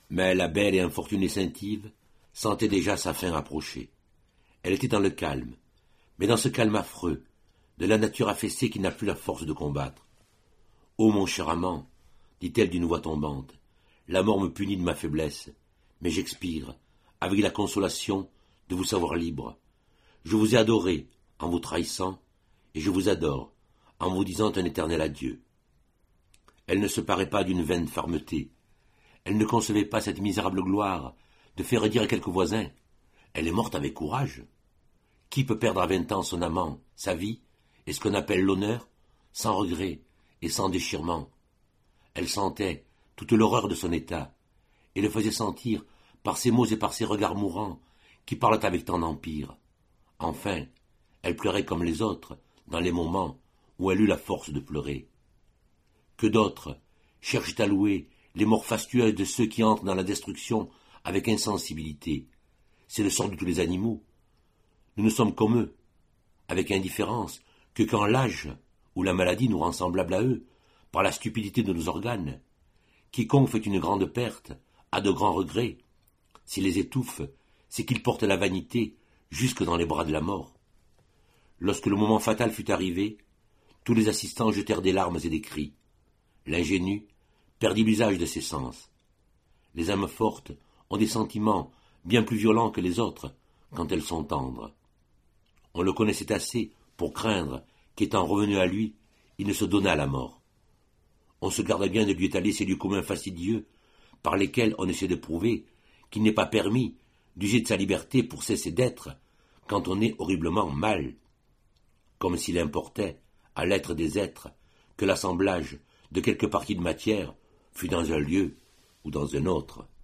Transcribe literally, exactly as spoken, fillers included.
Mais la belle et infortunée Saintive sentait déjà sa fin approcher. Elle était dans le calme, mais dans ce calme affreux, de la nature affaissée qui n'a plus la force de combattre. « Ô mon cher amant, dit-elle d'une voix tombante, la mort me punit de ma faiblesse, mais j'expire, avec la consolation de vous savoir libre. Je vous ai adoré en vous trahissant, et je vous adore en vous disant un éternel adieu. » Elle ne se parait pas d'une vaine fermeté. Elle ne concevait pas cette misérable gloire de faire dire à quelques voisins « Elle est morte avec courage. » Qui peut perdre à vingt ans son amant, sa vie, et ce qu'on appelle l'honneur, sans regret et sans déchirement? Elle sentait toute l'horreur de son état, et le faisait sentir par ses mots et par ses regards mourants qui parlent avec tant d'empire. Enfin, elle pleurait comme les autres dans les moments où elle eut la force de pleurer. Que d'autres cherchent à louer les morts fastueuses de ceux qui entrent dans la destruction avec insensibilité. C'est le sort de tous les animaux. Nous ne sommes comme eux, avec indifférence, que quand l'âge ou la maladie nous rend semblables à eux, par la stupidité de nos organes. Quiconque fait une grande perte a de grands regrets. S'il les étouffe, c'est qu'il porte la vanité jusque dans les bras de la mort. Lorsque le moment fatal fut arrivé, tous les assistants jetèrent des larmes et des cris. L'ingénu perdit l'usage de ses sens. Les âmes fortes ont des sentiments bien plus violents que les autres quand elles sont tendres. On le connaissait assez pour craindre qu'étant revenu à lui, il ne se donnât à la mort. On se garde bien de lui étaler ces lieux communs fastidieux par lesquels on essaie de prouver qu'il n'est pas permis d'user de sa liberté pour cesser d'être quand on est horriblement mal, comme s'il importait à l'être des êtres que l'assemblage de quelques parties de matière fût dans un lieu ou dans un autre.